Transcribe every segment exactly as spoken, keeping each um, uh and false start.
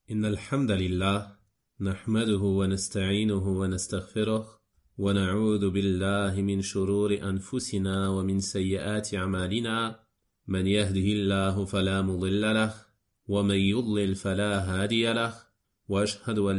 إن الحمد لله نحمده ونستعينه ونستغفره ونعوذ بالله من شرور أنفسنا ومن سيئات أعمالنا من يهده الله فلا مضل له ومن يضلل فلا هادي له وأشهد أن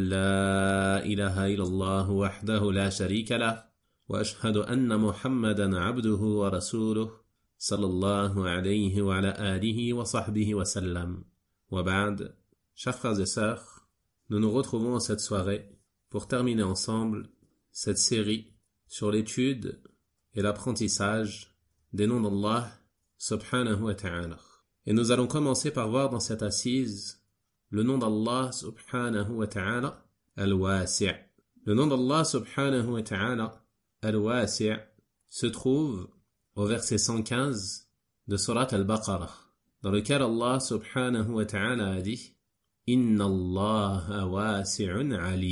لا إله إلا الله وحده لا شريك له وأشهد أن محمدا عبده ورسوله صلى الله عليه وعلى آله وصحبه وسلم وبعد. Chers frères et sœurs, nous nous retrouvons en cette soirée pour terminer ensemble cette série sur l'étude et l'apprentissage des noms d'Allah subhanahu wa ta'ala. Et nous allons commencer par voir dans cette assise le nom d'Allah subhanahu wa ta'ala, Al-Wasi'. Le nom d'Allah subhanahu wa ta'ala, Al-Wasi' se trouve au verset cent quinze de Surat Al-Baqarah, dans lequel Allah subhanahu wa ta'ala a dit Inna Allah wasi'un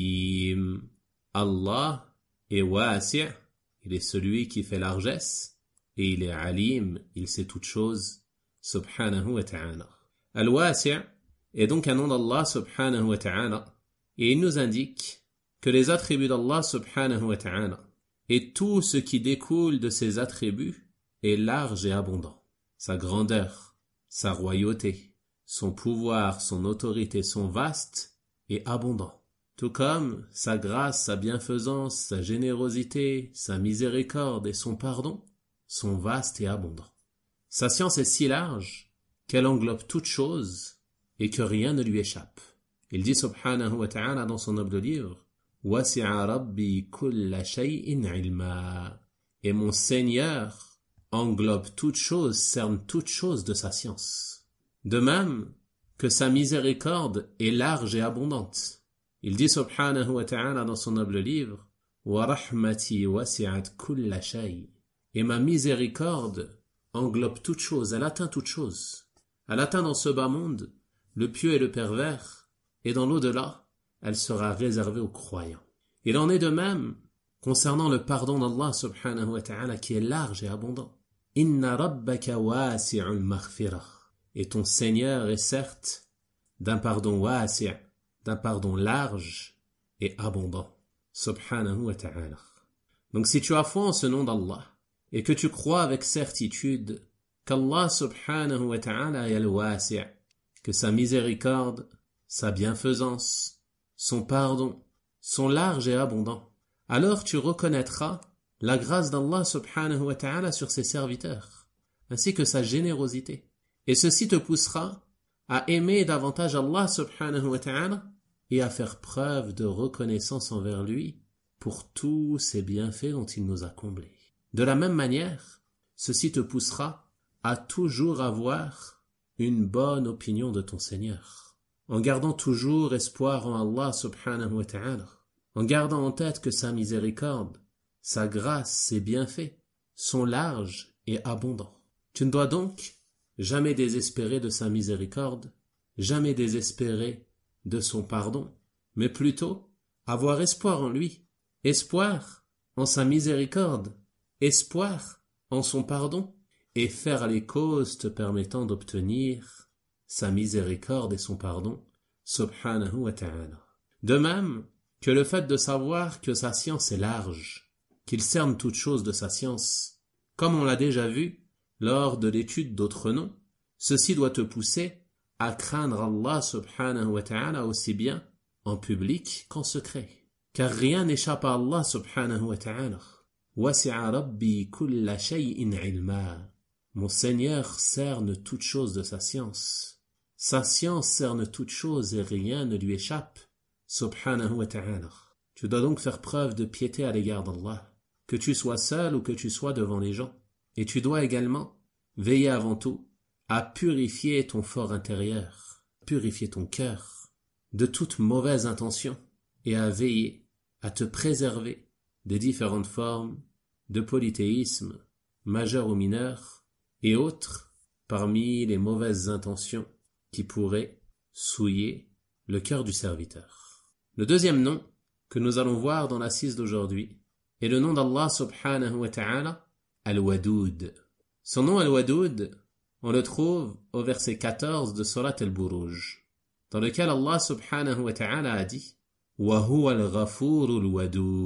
alim. Allah est wasi', il est celui qui fait largesse, et il est alim, il sait toutes choses, subhanahu wa ta'ala. Al-Wasi' est donc un nom d'Allah subhanahu wa ta'ala, et il nous indique que les attributs d'Allah subhanahu wa ta'ala, et tout ce qui découle de ces attributs, est large et abondant. Sa grandeur, sa royauté, son pouvoir, son autorité sont vastes et abondants. Tout comme sa grâce, sa bienfaisance, sa générosité, sa miséricorde et son pardon sont vastes et abondants. Sa science est si large qu'elle englobe toute chose et que rien ne lui échappe. Il dit subhanahu wa ta'ala dans son noble livre Wasi'a rabbi kulla shay'in ilma. Et mon Seigneur englobe toute chose, cerne toute chose de sa science. De même que sa miséricorde est large et abondante. Il dit subhanahu wa ta'ala dans son noble livre Wa rahmati wasi'at kulla shay. Et ma miséricorde englobe toute chose, elle atteint toute chose. Elle atteint dans ce bas monde le pieux et le pervers, et dans l'au-delà, elle sera réservée aux croyants. Il en est de même concernant le pardon d'Allah subhanahu wa ta'ala qui est large et abondant. Inna rabbaka wasi'ul maghfirah. Et ton Seigneur est certes d'un pardon wasi', d'un pardon large et abondant. Subhanahu wa ta'ala. Donc si tu as foi en ce nom d'Allah, et que tu crois avec certitude qu'Allah subhanahu wa ta'ala est al-wasi', que sa miséricorde, sa bienfaisance, son pardon sont larges et abondants, alors tu reconnaîtras la grâce d'Allah subhanahu wa ta'ala sur ses serviteurs, ainsi que sa générosité. Et ceci te poussera à aimer davantage Allah subhanahu wa ta'ala et à faire preuve de reconnaissance envers lui pour tous ses bienfaits dont il nous a comblés. De la même manière, ceci te poussera à toujours avoir une bonne opinion de ton Seigneur, en gardant toujours espoir en Allah subhanahu wa ta'ala, en gardant en tête que sa miséricorde, sa grâce, ses bienfaits sont larges et abondants. Tu ne dois donc jamais désespérer de sa miséricorde, jamais désespérer de son pardon, mais plutôt avoir espoir en lui, espoir en sa miséricorde, espoir en son pardon, et faire les causes te permettant d'obtenir sa miséricorde et son pardon, subhanahu wa ta'ala. De même que le fait de savoir que sa science est large, qu'il cerne toute chose de sa science, comme on l'a déjà vu, lors de l'étude d'autres noms, ceci doit te pousser à craindre Allah subhanahu wa ta'ala aussi bien en public qu'en secret. Car rien n'échappe à Allah subhanahu wa ta'ala. Wasi'a rabbi kulla shay'in ilma. Mon Seigneur cerne toute chose de sa science. Sa science cerne toute chose et rien ne lui échappe. Subhanahu wa ta'ala. Tu dois donc faire preuve de piété à l'égard d'Allah, que tu sois seul ou que tu sois devant les gens. Et tu dois également veiller avant tout à purifier ton fort intérieur, purifier ton cœur de toute mauvaise intention et à veiller à te préserver des différentes formes de polythéisme, majeur ou mineur, et autres parmi les mauvaises intentions qui pourraient souiller le cœur du serviteur. Le deuxième nom que nous allons voir dans l'assise d'aujourd'hui est le nom d'Allah subhanahu wa ta'ala, Al-Wadoud. Son nom Al-Wadoud, on le trouve au verset quatorze de Surat Al-Buruj. dans lequel Allah subhanahu wa ta'ala a dit « Wa huwa al-ghafurul wadud »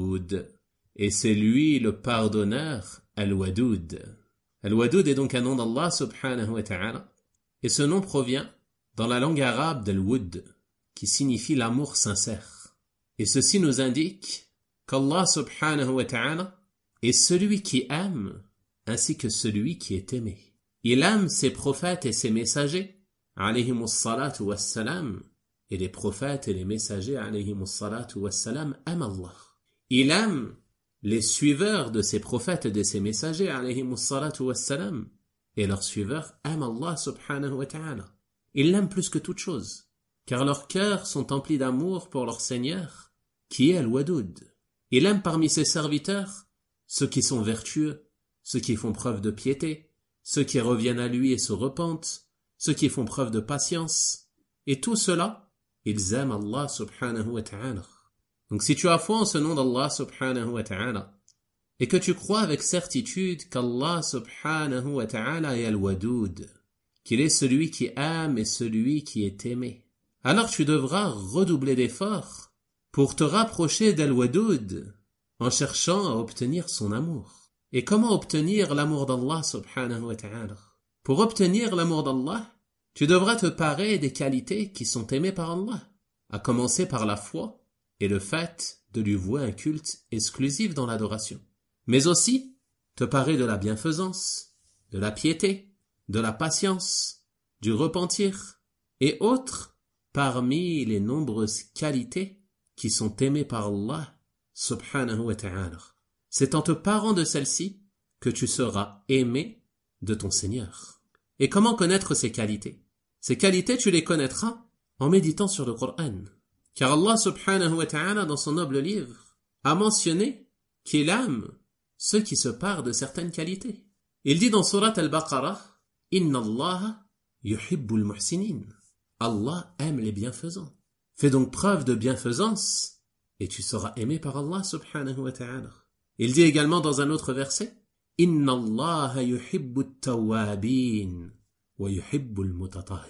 et c'est lui le pardonneur al-wadud. Al-wadud est donc un nom d'Allah subhanahu wa ta'ala et ce nom provient dans la langue arabe d'al-wud qui signifie l'amour sincère. Et ceci nous indique qu'Allah subhanahu wa ta'ala est celui qui aime ainsi que celui qui est aimé. Il aime ses prophètes et ses messagers, alayhimus salatu wassalam, et les prophètes et les messagers, alayhimus salatu wassalam, aiment Allah. Il aime les suiveurs de ses prophètes et de ses messagers, alayhimus salatu wassalam, et leurs suiveurs aiment Allah subhanahu wa ta'ala. Ils l'aiment plus que toute chose, car leurs cœurs sont emplis d'amour pour leur Seigneur, qui est Al-Wadud. Il aime parmi ses serviteurs ceux qui sont vertueux, ceux qui font preuve de piété, ceux qui reviennent à lui et se repentent, ceux qui font preuve de patience. Et tout cela, ils aiment Allah subhanahu wa ta'ala. Donc si tu as foi en ce nom d'Allah subhanahu wa ta'ala, et que tu crois avec certitude qu'Allah subhanahu wa ta'ala est Al-Wadud, qu'il est celui qui aime et celui qui est aimé, alors tu devras redoubler d'efforts pour te rapprocher d'Al-Wadud en cherchant à obtenir son amour. Et comment obtenir l'amour d'Allah subhanahu wa ta'ala? Pour obtenir l'amour d'Allah, tu devras te parer des qualités qui sont aimées par Allah, à commencer par la foi et le fait de lui vouer un culte exclusif dans l'adoration. Mais aussi te parer de la bienfaisance, de la piété, de la patience, du repentir et autres parmi les nombreuses qualités qui sont aimées par Allah subhanahu wa ta'ala. C'est en te parant de celle-ci que tu seras aimé de ton Seigneur. Et comment connaître ces qualités? Ces qualités, tu les connaîtras en méditant sur le Coran. Car Allah subhanahu wa ta'ala, dans son noble livre, a mentionné qu'il aime ceux qui se parent de certaines qualités. Il dit dans Surat Al-Baqarah, « Inna Allah yuhibbul muhsinin » Allah aime les bienfaisants. Fais donc preuve de bienfaisance et tu seras aimé par Allah subhanahu wa ta'ala. Il dit également dans un autre verset, « Inna Allah yuhibbut tawwabin wa yuhibbul mutatahhirin »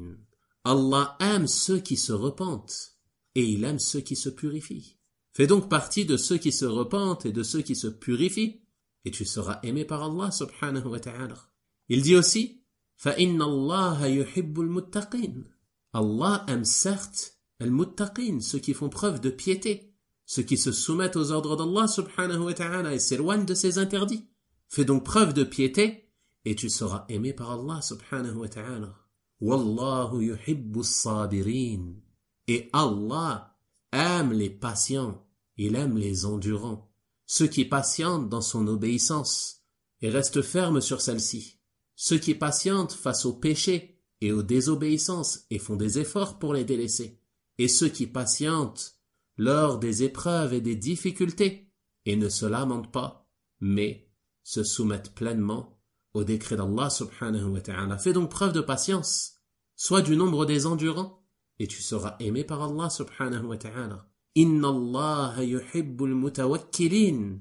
Allah aime ceux qui se repentent et il aime ceux qui se purifient. Fais donc partie de ceux qui se repentent et de ceux qui se purifient et tu seras aimé par Allah subhanahu wa ta'ala. Il dit aussi, « Fa inna Allah yuhibbul muttaqin » Allah aime certes al-muttaqin, ceux qui font preuve de piété, ceux qui se soumettent aux ordres d'Allah subhanahu wa ta'ala et s'éloignent de ses interdits. Fais donc preuve de piété et tu seras aimé par Allah subhanahu wa ta'ala. Wallahu yuhibbu as-sabirin. Et Allah aime les patients, il aime les endurants, ceux qui patientent dans son obéissance et restent fermes sur celle-ci, ceux qui patientent face aux péchés et aux désobéissances et font des efforts pour les délaisser, et ceux qui patientent lors des épreuves et des difficultés et ne se lamentent pas, mais se soumettent pleinement au décret d'Allah subhanahu wa ta'ala. Fais donc preuve de patience, sois du nombre des endurants, et tu seras aimé par Allah subhanahu wa ta'ala. Inna Allah yuhibbul mutawakkilin.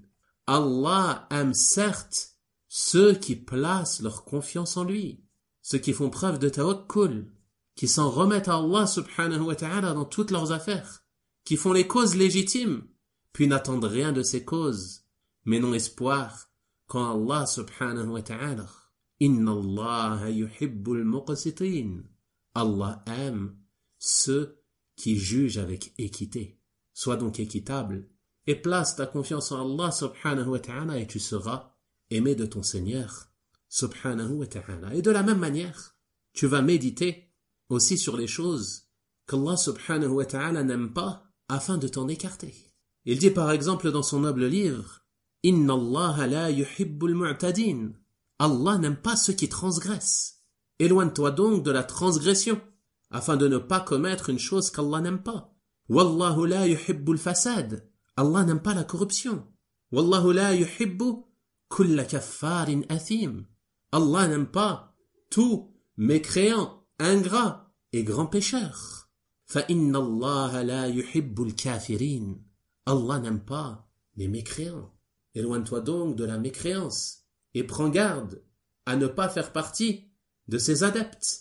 Allah aime certes ceux qui placent leur confiance en lui, ceux qui font preuve de tawakkul, qui s'en remettent à Allah subhanahu wa ta'ala dans toutes leurs affaires, qui font les causes légitimes, puis n'attendent rien de ces causes, mais n'ont espoir qu'en Allah subhanahu wa ta'ala. Inna Allah yuhibbul muqsitin. Allah aime ceux qui jugent avec équité. Sois donc équitable et place ta confiance en Allah subhanahu wa ta'ala et tu seras aimé de ton Seigneur subhanahu wa ta'ala. Et de la même manière, tu vas méditer aussi sur les choses qu'Allah subhanahu wa ta'ala n'aime pas afin de t'en écarter. Il dit par exemple dans son noble livre, « Inna Allah la yuhibbul mu'tadin » Allah n'aime pas ceux qui transgressent. Éloigne-toi donc de la transgression, afin de ne pas commettre une chose qu'Allah n'aime pas. « Wallahu la yuhibbul fasad » Allah n'aime pas la corruption. « Wallahu la yuhibbu kulla kaffarin athim » Allah n'aime pas tout mécréant, ingrat et grand pécheur. « Fa inna Allah la yuhibbul kafirin » Allah n'aime pas les mécréants. Éloigne-toi donc de la mécréance et prends garde à ne pas faire partie de ses adeptes.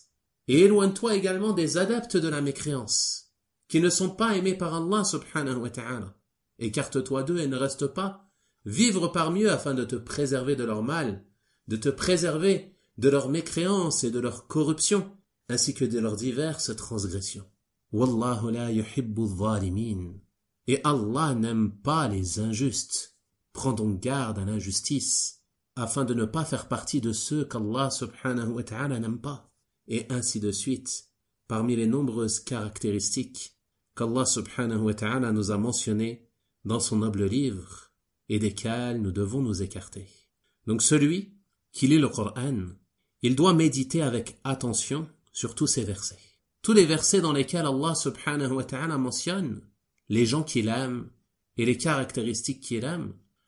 Et éloigne-toi également des adeptes de la mécréance, qui ne sont pas aimés par Allah subhanahu wa ta'ala. Écarte-toi d'eux et ne reste pas vivre parmi eux afin de te préserver de leur mal, de te préserver de leur mécréance et de leur corruption, ainsi que de leurs diverses transgressions. Wallahu la yuhibbu adh-dhalimin. Et Allah n'aime pas les injustes. Prends donc garde à l'injustice, afin de ne pas faire partie de ceux qu'Allah subhanahu wa ta'ala n'aime pas. Et ainsi de suite, parmi les nombreuses caractéristiques qu'Allah subhanahu wa ta'ala nous a mentionnées dans son noble livre, et desquelles nous devons nous écarter. Donc celui qui lit le Coran, il doit méditer avec attention sur tous ces versets. Tous les versets dans lesquels Allah subhanahu wa ta'ala mentionne les gens qu'il aime et les caractéristiques qu'il aime,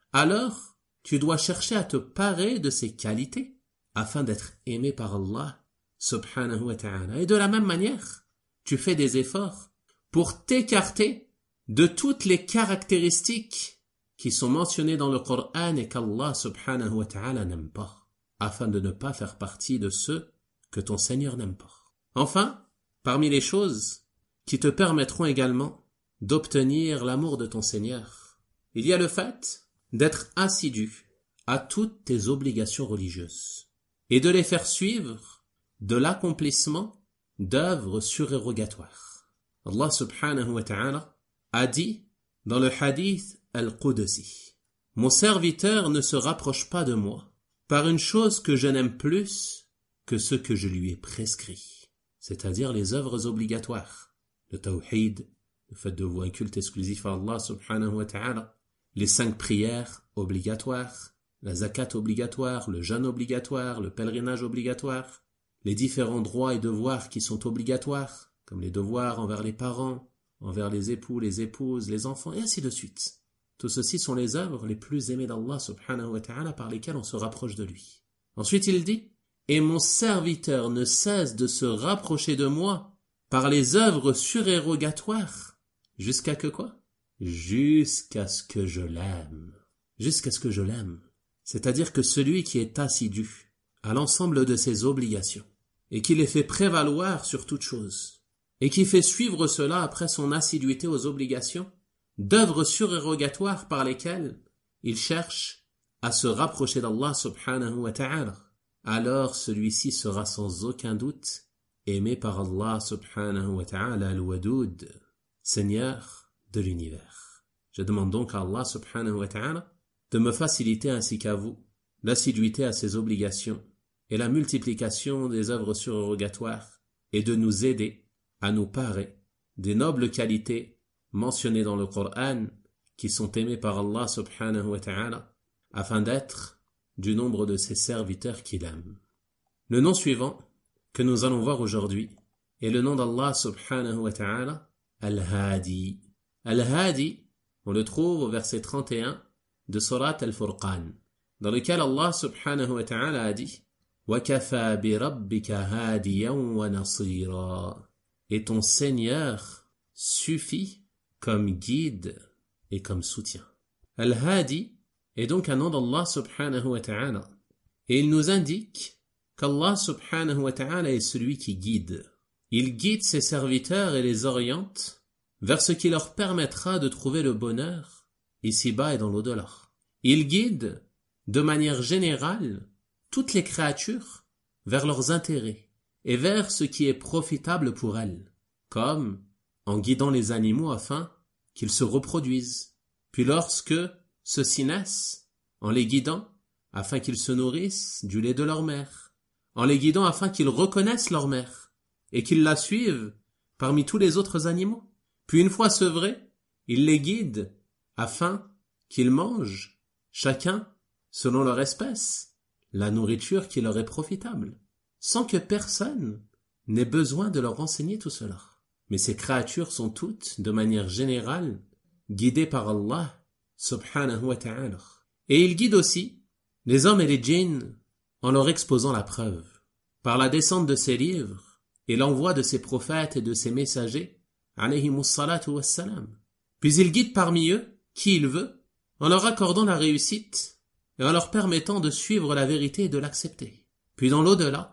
alors tu dois chercher à te parer de ces qualités afin d'être aimé par Allah subhanahu wa ta'ala. Et de la même manière, tu fais des efforts pour t'écarter de toutes les caractéristiques qui sont mentionnées dans le Coran et qu'Allah subhanahu wa ta'ala n'aime pas, afin de ne pas faire partie de ceux que ton Seigneur n'aime pas. Enfin, parmi les choses qui te permettront également d'obtenir l'amour de ton Seigneur, il y a le fait d'être assidu à toutes tes obligations religieuses et de les faire suivre de l'accomplissement d'œuvres surérogatoires. Allah subhanahu wa ta'ala a dit dans le hadith al-Qudsi, « Mon serviteur ne se rapproche pas de moi par une chose que je n'aime plus que ce que je lui ai prescrit, c'est-à-dire les œuvres obligatoires, le tawhid, le fait de vouer un culte exclusif à Allah subhanahu wa ta'ala, les cinq prières obligatoires, la zakat obligatoire, le jeûne obligatoire, le pèlerinage obligatoire, les différents droits et devoirs qui sont obligatoires, comme les devoirs envers les parents, envers les époux, les épouses, les enfants, et ainsi de suite. Tout ceci sont les œuvres les plus aimées d'Allah subhanahu wa ta'ala par lesquelles on se rapproche de lui. Ensuite il dit, « Et mon serviteur ne cesse de se rapprocher de moi par les œuvres surérogatoires, jusqu'à que quoi? Jusqu'à ce que je l'aime. » Jusqu'à ce que je l'aime. C'est-à-dire que celui qui est assidu à l'ensemble de ses obligations, et qui les fait prévaloir sur toute chose, et qui fait suivre cela après son assiduité aux obligations, d'œuvres surérogatoires par lesquelles il cherche à se rapprocher d'Allah subhanahu wa ta'ala, alors celui-ci sera sans aucun doute aimé par Allah subhanahu wa ta'ala al-Wadoud, Seigneur de l'univers. Je demande donc à Allah subhanahu wa ta'ala de me faciliter ainsi qu'à vous l'assiduité à ses obligations et la multiplication des œuvres surérogatoires et de nous aider à nous parer des nobles qualités mentionnées dans le Coran qui sont aimées par Allah subhanahu wa ta'ala afin d'être du nombre de ses serviteurs qu'il aime. Le nom suivant que nous allons voir aujourd'hui est le nom d'Allah subhanahu wa ta'ala, Al-Hadi. Al-Hadi, on le trouve au verset trente et un de Surat Al-Furqan, dans lequel Allah subhanahu wa ta'ala a dit « Wa kafa bi rabbika hadiyan wa nasira » et ton Seigneur suffit comme guide et comme soutien. Al-Hadi est donc un nom d'Allah subhanahu wa ta'ala et il nous indique qu'Allah subhanahu wa ta'ala est celui qui guide. Il guide ses serviteurs et les oriente vers ce qui leur permettra de trouver le bonheur ici-bas et dans l'au-delà. Il guide de manière générale toutes les créatures vers leurs intérêts et vers ce qui est profitable pour elles, comme en guidant les animaux afin qu'ils se reproduisent, puis lorsque ceux-ci naissent, en les guidant afin qu'ils se nourrissent du lait de leur mère, en les guidant afin qu'ils reconnaissent leur mère et qu'ils la suivent parmi tous les autres animaux. Puis une fois sevrés, il les guide afin qu'ils mangent, chacun, selon leur espèce, la nourriture qui leur est profitable, sans que personne n'ait besoin de leur enseigner tout cela. Mais ces créatures sont toutes, de manière générale, guidées par Allah, subhanahu wa ta'ala. Et il guide aussi les hommes et les djinns en leur exposant la preuve, par la descente de ses livres et l'envoi de ses prophètes et de ses messagers, alayhimus salatu wassalam. Puis il guide parmi eux qui il veut, en leur accordant la réussite et en leur permettant de suivre la vérité et de l'accepter. Puis dans l'au-delà,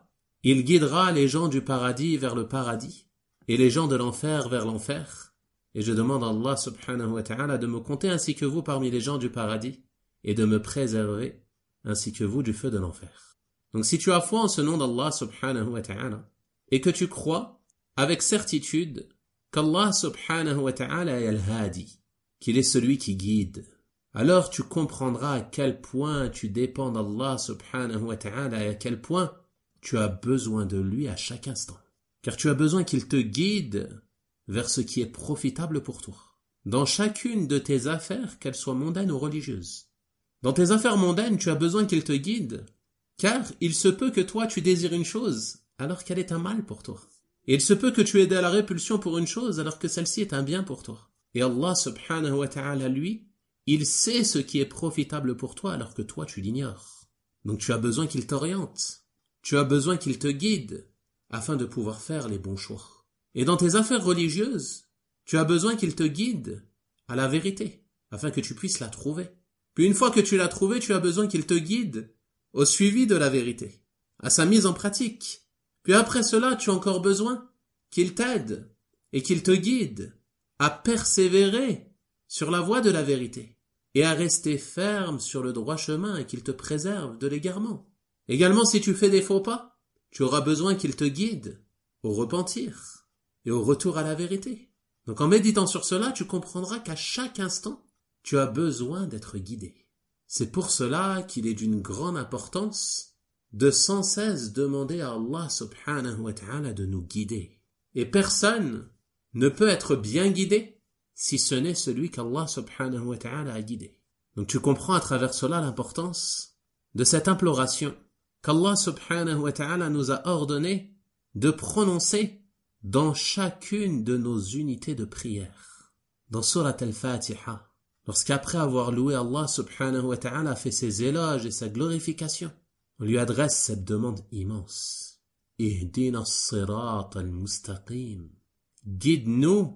Il guidera les gens du paradis vers le paradis et les gens de l'enfer vers l'enfer. Et je demande à Allah subhanahu wa ta'ala de me compter ainsi que vous parmi les gens du paradis et de me préserver ainsi que vous du feu de l'enfer. Donc si tu as foi en ce nom d'Allah subhanahu wa ta'ala et que tu crois avec certitude qu'Allah subhanahu wa ta'ala est al-hadi, qu'il est celui qui guide, alors tu comprendras à quel point tu dépends d'Allah subhanahu wa ta'ala et à quel point tu as besoin de lui à chaque instant. Car tu as besoin qu'il te guide vers ce qui est profitable pour toi. Dans chacune de tes affaires, qu'elles soient mondaines ou religieuses. Dans tes affaires mondaines, tu as besoin qu'il te guide, car il se peut que toi tu désires une chose alors qu'elle est un mal pour toi. Et il se peut que tu aies de la répulsion pour une chose alors que celle-ci est un bien pour toi. Et Allah subhanahu wa ta'ala, lui, il sait ce qui est profitable pour toi alors que toi tu l'ignores. Donc tu as besoin qu'il t'oriente. Tu as besoin qu'il te guide afin de pouvoir faire les bons choix. Et dans tes affaires religieuses, tu as besoin qu'il te guide à la vérité afin que tu puisses la trouver. Puis une fois que tu l'as trouvée, tu as besoin qu'il te guide au suivi de la vérité, à sa mise en pratique. Puis après cela, tu as encore besoin qu'il t'aide et qu'il te guide à persévérer sur la voie de la vérité et à rester ferme sur le droit chemin et qu'il te préserve de l'égarement. Également, si tu fais des faux pas, tu auras besoin qu'il te guide au repentir et au retour à la vérité. Donc en méditant sur cela, tu comprendras qu'à chaque instant, tu as besoin d'être guidé. C'est pour cela qu'il est d'une grande importance de sans cesse demander à Allah subhanahu wa ta'ala de nous guider. Et personne ne peut être bien guidé si ce n'est celui qu'Allah subhanahu wa ta'ala a guidé. Donc tu comprends à travers cela l'importance de cette imploration qu'Allah subhanahu wa ta'ala nous a ordonné de prononcer dans chacune de nos unités de prière. Dans Surat al-Fatiha, lorsqu'après avoir loué Allah subhanahu wa ta'ala fait ses éloges et sa glorification, on lui adresse cette demande immense. Ihdina as-sirat al-mustaqim. Guide-nous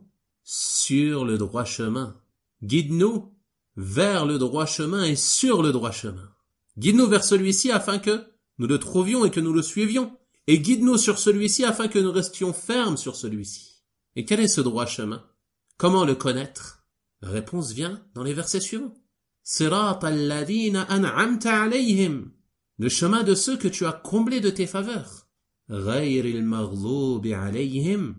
sur le droit chemin. Guide-nous vers le droit chemin et sur le droit chemin. Guide-nous vers celui-ci afin que nous le trouvions et que nous le suivions. Et guide-nous sur celui-ci afin que nous restions fermes sur celui-ci. Et quel est ce droit chemin? Comment le connaître? La réponse vient dans les versets suivants. Sirat alladhina an'amta alayhim. Le chemin de ceux que tu as comblés de tes faveurs. Ghayril maghloubi alayhim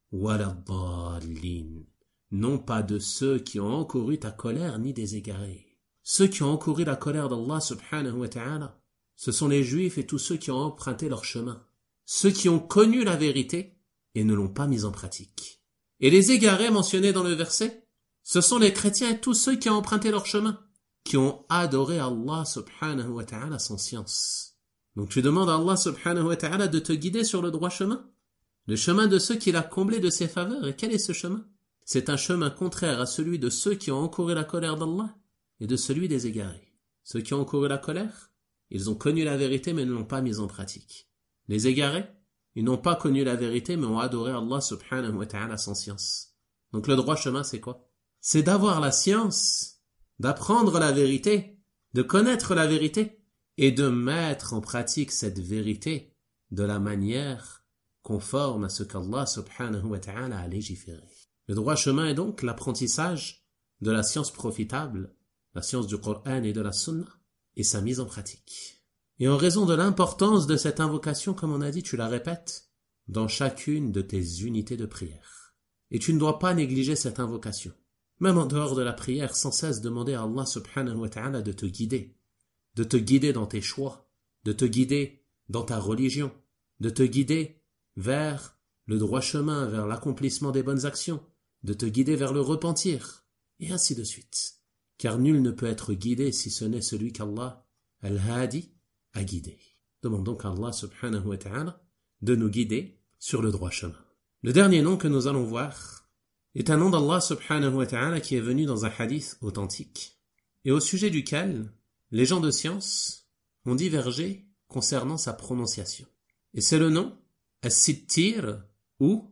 waladdallin. Non pas de ceux qui ont encouru ta colère ni des égarés. Ceux qui ont encouru la colère d'Allah subhanahu wa ta'ala, ce sont les Juifs et tous ceux qui ont emprunté leur chemin. Ceux qui ont connu la vérité et ne l'ont pas mise en pratique. Et les égarés mentionnés dans le verset, ce sont les chrétiens et tous ceux qui ont emprunté leur chemin, qui ont adoré Allah subhanahu wa ta'ala sans science. Donc tu demandes à Allah subhanahu wa ta'ala de te guider sur le droit chemin, le chemin de ceux qu'il a comblé de ses faveurs. Et quel est ce chemin? C'est un chemin contraire à celui de ceux qui ont encouru la colère d'Allah et de celui des égarés. Ceux qui ont encouru la colère, ils ont connu la vérité mais ne l'ont pas mise en pratique. Les égarés, ils n'ont pas connu la vérité mais ont adoré Allah subhanahu wa ta'ala sans science. Donc le droit chemin, c'est quoi? C'est d'avoir la science, d'apprendre la vérité, de connaître la vérité et de mettre en pratique cette vérité de la manière conforme à ce qu'Allah subhanahu wa ta'ala a légiféré. Le droit chemin est donc l'apprentissage de la science profitable, la science du Coran et de la Sunna, et sa mise en pratique. Et en raison de l'importance de cette invocation, comme on a dit, tu la répètes dans chacune de tes unités de prière. Et tu ne dois pas négliger cette invocation. Même en dehors de la prière, sans cesse demander à Allah subhanahu wa ta'ala de te guider, de te guider dans tes choix, de te guider dans ta religion, de te guider vers le droit chemin, vers l'accomplissement des bonnes actions, de te guider vers le repentir, et ainsi de suite. Car nul ne peut être guidé si ce n'est celui qu'Allah, al-Hadi, a guidé. Demande donc à Allah subhanahu wa ta'ala de nous guider sur le droit chemin. Le dernier nom que nous allons voir est un nom d'Allah subhanahu wa ta'ala qui est venu dans un hadith authentique et au sujet duquel les gens de science ont divergé concernant sa prononciation. Et c'est le nom As-Sittir ou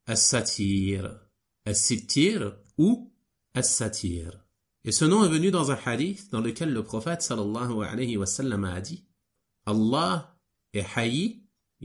As-Satir. As-Sittir ou As-Satir. Et ce nom est venu dans un hadith dans lequel le prophète sallallahu alayhi wa sallam a dit: Allah est Hayy,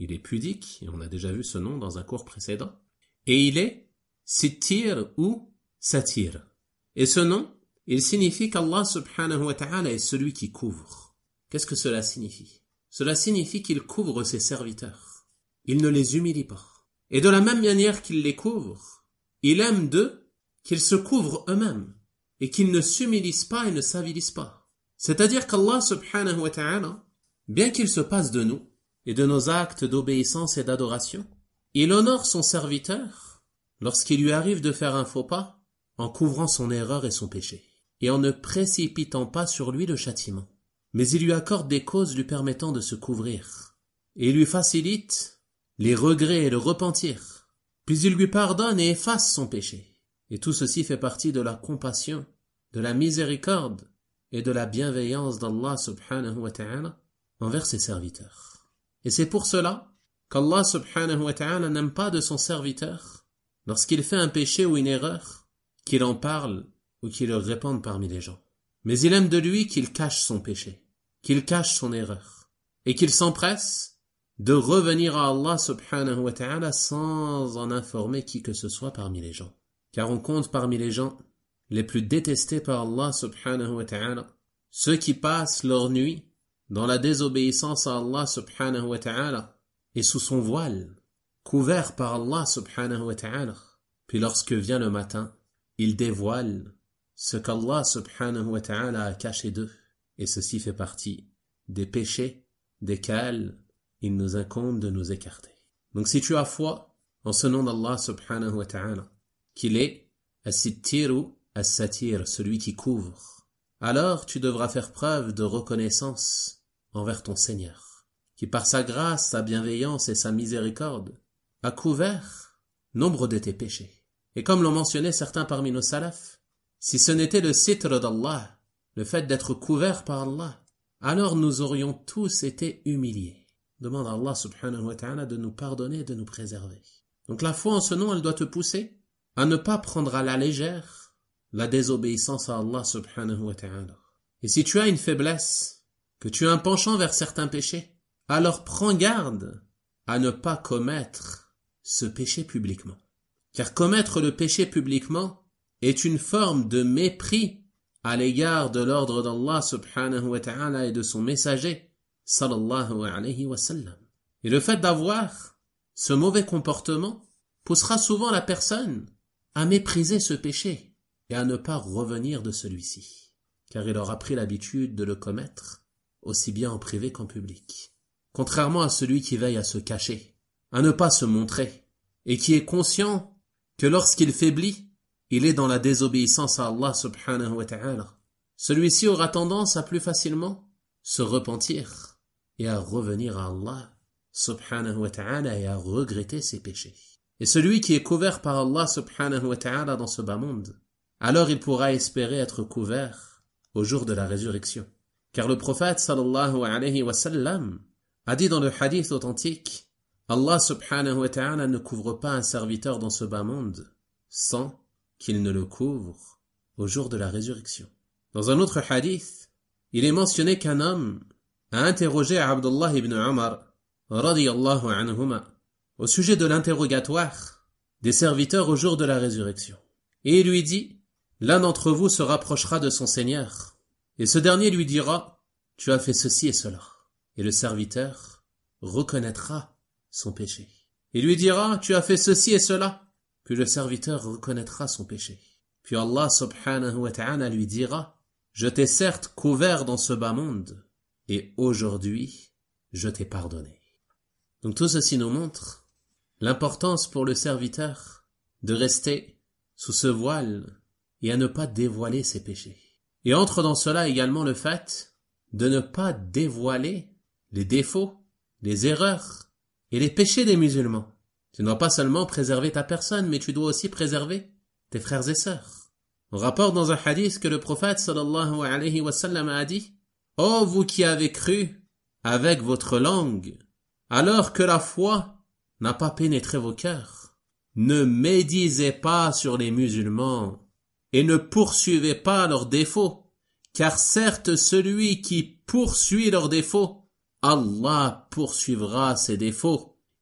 il est pudique, et on a déjà vu ce nom dans un cours précédent, et il est Sittir ou Satir. Et ce nom, il signifie qu'Allah subhanahu wa ta'ala est celui qui couvre. Qu'est-ce que cela signifie? Cela signifie qu'il couvre ses serviteurs. Il ne les humilie pas. Et de la même manière qu'il les couvre, il aime d'eux qu'ils se couvrent eux-mêmes et qu'ils ne s'humilissent pas et ne s'avilisent pas. C'est-à-dire qu'Allah subhanahu wa ta'ala, bien qu'il se passe de nous et de nos actes d'obéissance et d'adoration, il honore son serviteur lorsqu'il lui arrive de faire un faux pas en couvrant son erreur et son péché et en ne précipitant pas sur lui le châtiment. Mais il lui accorde des causes lui permettant de se couvrir et il lui facilite les regrets et le repentir. Puis il lui pardonne et efface son péché. Et tout ceci fait partie de la compassion, de la miséricorde et de la bienveillance d'Allah subhanahu wa ta'ala envers ses serviteurs. Et c'est pour cela qu'Allah subhanahu wa ta'ala n'aime pas de son serviteur lorsqu'il fait un péché ou une erreur, qu'il en parle ou qu'il le répande parmi les gens. Mais il aime de lui qu'il cache son péché, qu'il cache son erreur et qu'il s'empresse de revenir à Allah subhanahu wa ta'ala sans en informer qui que ce soit parmi les gens. Car on compte parmi les gens les plus détestés par Allah subhanahu wa ta'ala ceux qui passent leur nuit dans la désobéissance à Allah subhanahu wa ta'ala et sous son voile, couverts par Allah subhanahu wa ta'ala. Puis lorsque vient le matin, ils dévoilent ce qu'Allah subhanahu wa ta'ala a caché d'eux. Et ceci fait partie des péchés desquels il nous incombe de nous écarter. Donc si tu as foi en ce nom d'Allah subhanahu wa ta'ala, qu'il est As-Sittiru As-Satir, celui qui couvre, alors tu devras faire preuve de reconnaissance envers ton Seigneur, qui par sa grâce, sa bienveillance et sa miséricorde a couvert nombre de tes péchés. Et comme l'ont mentionné certains parmi nos salafs, si ce n'était le sitr d'Allah, le fait d'être couvert par Allah, alors nous aurions tous été humiliés. Demande à Allah subhanahu wa ta'ala de nous pardonner et de nous préserver. Donc la foi en ce nom, elle doit te pousser à ne pas prendre à la légère la désobéissance à Allah subhanahu wa ta'ala. Et si tu as une faiblesse, que tu as un penchant vers certains péchés, alors prends garde à ne pas commettre ce péché publiquement. Car commettre le péché publiquement est une forme de mépris à l'égard de l'ordre d'Allah subhanahu wa ta'ala et de son messager sallallahu alayhi wa sallam. Et le fait d'avoir ce mauvais comportement poussera souvent la personne à mépriser ce péché et à ne pas revenir de celui-ci, car il aura pris l'habitude de le commettre aussi bien en privé qu'en public. Contrairement à celui qui veille à se cacher, à ne pas se montrer, et qui est conscient que lorsqu'il faiblit, il est dans la désobéissance à Allah subhanahu wa ta'ala. Celui-ci aura tendance à plus facilement se repentir et à revenir à Allah subhanahu wa ta'ala et à regretter ses péchés. Et celui qui est couvert par Allah subhanahu wa ta'ala dans ce bas monde, alors il pourra espérer être couvert au jour de la résurrection. Car le prophète sallallahu alayhi wa sallam a dit dans le hadith authentique, Allah subhanahu wa ta'ala ne couvre pas un serviteur dans ce bas monde sans qu'il ne le couvre au jour de la résurrection. Dans un autre hadith, il est mentionné qu'un homme a interrogé Abdullah ibn Umar radiyallahu anhuma au sujet de l'interrogatoire des serviteurs au jour de la résurrection. Et il lui dit, l'un d'entre vous se rapprochera de son Seigneur, et ce dernier lui dira, tu as fait ceci et cela. Et le serviteur reconnaîtra son péché. Il lui dira, tu as fait ceci et cela. Puis le serviteur reconnaîtra son péché. Puis Allah subhanahu wa ta'ala lui dira, je t'ai certes couvert dans ce bas monde, et aujourd'hui, je t'ai pardonné. Donc tout ceci nous montre l'importance pour le serviteur de rester sous ce voile et à ne pas dévoiler ses péchés. Et entre dans cela également le fait de ne pas dévoiler les défauts, les erreurs et les péchés des musulmans. Tu ne dois pas seulement préserver ta personne, mais tu dois aussi préserver tes frères et sœurs. On rapporte dans un hadith que le prophète sallallahu alayhi wa sallam a dit, « Ô vous qui avez cru avec votre langue, alors que la foi n'a pas pénétré vos cœurs, ne médisez pas sur les musulmans et ne poursuivez pas leurs défauts, car certes celui qui poursuit leurs défauts, Allah poursuivra ses défauts,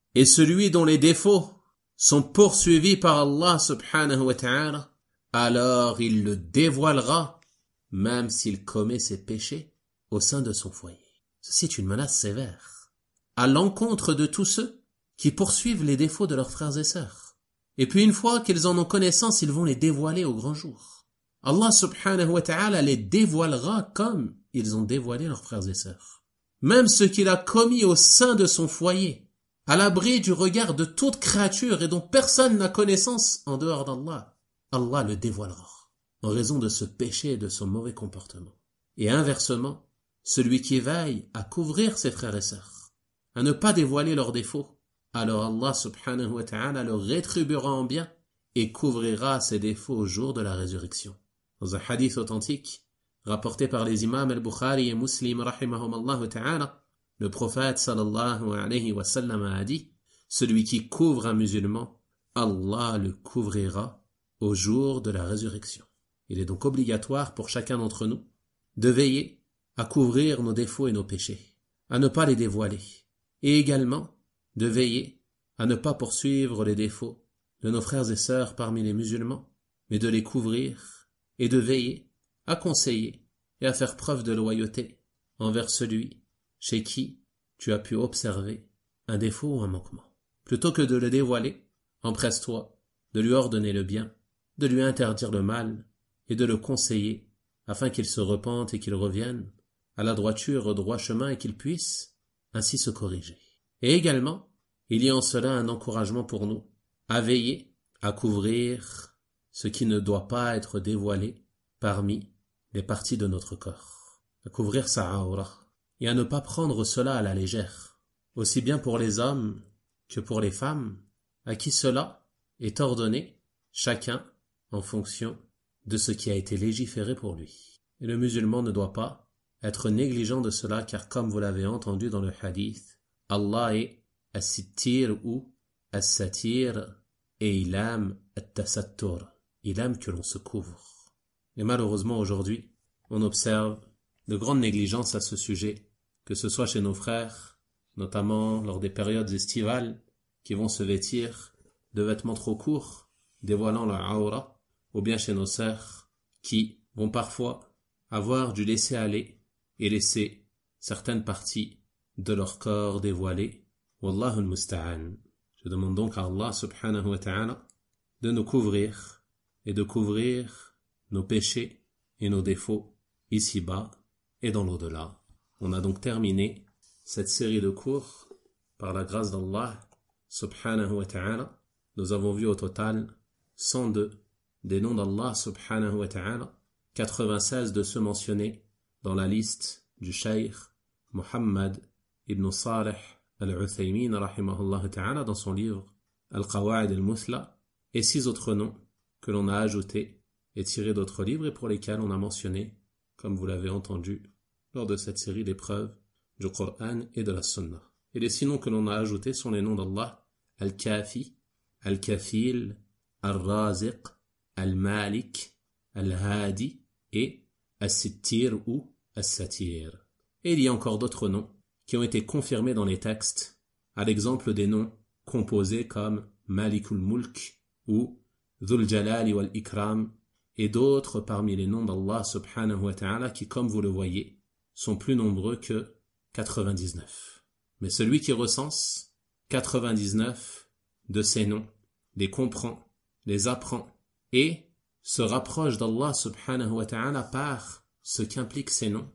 et celui dont les défauts sont poursuivis par Allah subhanahu wa ta'ala, alors il le dévoilera, même s'il commet ses péchés au sein de son foyer. Ceci est une menace sévère, à l'encontre de tous ceux qui poursuivent les défauts de leurs frères et sœurs. Et puis une fois qu'ils en ont connaissance, ils vont les dévoiler au grand jour. Allah subhanahu wa ta'ala les dévoilera comme ils ont dévoilé leurs frères et sœurs. Même ce qu'il a commis au sein de son foyer, à l'abri du regard de toute créature et dont personne n'a connaissance en dehors d'Allah, Allah le dévoilera, en raison de ce péché et de son mauvais comportement. Et inversement, celui qui veille à couvrir ses frères et sœurs, à ne pas dévoiler leurs défauts, alors Allah subhanahu wa ta'ala le rétribuera en bien et couvrira ses défauts au jour de la résurrection. Dans un hadith authentique, rapporté par les imams al-Bukhari et Muslim rahimahumallahu ta'ala, le prophète sallallahu alayhi wa sallam a dit, celui qui couvre un musulman, Allah le couvrira au jour de la résurrection. Il est donc obligatoire pour chacun d'entre nous de veiller à couvrir nos défauts et nos péchés, à ne pas les dévoiler, et également de veiller à ne pas poursuivre les défauts de nos frères et sœurs parmi les musulmans, mais de les couvrir et de veiller à conseiller et à faire preuve de loyauté envers celui chez qui tu as pu observer un défaut ou un manquement. Plutôt que de le dévoiler, empresse-toi de lui ordonner le bien, de lui interdire le mal et de le conseiller afin qu'il se repente et qu'il revienne à la droiture, au droit chemin et qu'il puisse ainsi se corriger. Et également, il y a en cela un encouragement pour nous à veiller à couvrir ce qui ne doit pas être dévoilé parmi les parties de notre corps, à couvrir sa aura et à ne pas prendre cela à la légère, aussi bien pour les hommes que pour les femmes, à qui cela est ordonné, chacun en fonction de ce qui a été légiféré pour lui. Et le musulman ne doit pas être négligent de cela, car comme vous l'avez entendu dans le hadith, Allah est as-sittir ou as-satir et il aime at-tasattur, il aime que l'on se couvre. Et malheureusement aujourd'hui, on observe de grandes négligences à ce sujet, que ce soit chez nos frères, notamment lors des périodes estivales, qui vont se vêtir de vêtements trop courts, dévoilant leur aura, ou bien chez nos sœurs, qui vont parfois avoir du laisser-aller et laisser certaines parties de leur corps dévoilées. Wallahu al-musta'an. Je demande donc à Allah subhanahu wa ta'ala de nous couvrir et de couvrir nos péchés et nos défauts ici-bas et dans l'au-delà. On a donc terminé cette série de cours par la grâce d'Allah subhanahu wa ta'ala. Nous avons vu au total cent deux des noms d'Allah subhanahu wa ta'ala, quatre-vingt-seize de ceux mentionnés dans la liste du Cheikh Muhammad ibn Salih al-Uthaymin rahimahullah ta'ala dans son livre Al-Qawa'id al-Muthla, et six autres noms que l'on a ajoutés et tirés d'autres livres et pour lesquels on a mentionné, comme vous l'avez entendu lors de cette série d'épreuves du Coran et de la Sunna. Et les six noms que l'on a ajoutés sont les noms d'Allah Al-Kafi, Al-Kafil, Al-Raziq, Al-Malik, Al-Hadi et As-Sittir ou As-Satir. Et il y a encore d'autres noms qui ont été confirmés dans les textes, à l'exemple des noms composés comme Malikul Mulk ou Dhul Jalali wal Ikram, et d'autres parmi les noms d'Allah subhanahu wa ta'ala qui, comme vous le voyez, sont plus nombreux que quatre-vingt-dix-neuf. Mais celui qui recense quatre-vingt-dix-neuf de ces noms, les comprend, les apprend et se rapproche d'Allah subhanahu wa ta'ala par ce qu'impliquent ces noms,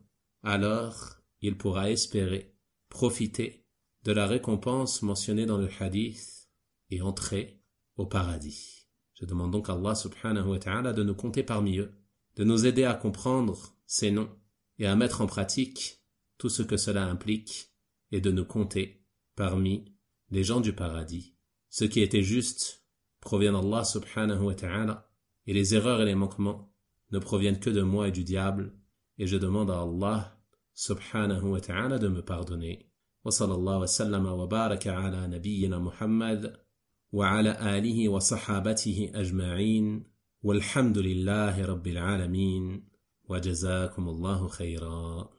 alors il pourra espérer profiter de la récompense mentionnée dans le hadith et entrer au paradis. Je demande donc à Allah subhanahu wa ta'ala de nous compter parmi eux, de nous aider à comprendre ces noms et à mettre en pratique tout ce que cela implique et de nous compter parmi les gens du paradis. Ce qui était juste provient d'Allah subhanahu wa ta'ala et les erreurs et les manquements ne proviennent que de moi et du diable, et je demande à Allah subhanahu wa ta'ala de me pardonner. Wa sallallahu wa sallama wa baraka ala nabiyyina Muhammad wa ala alihi wa sahabatihi ajma'in walhamdulillahi rabbil alamin wa jazakumullahu khayran.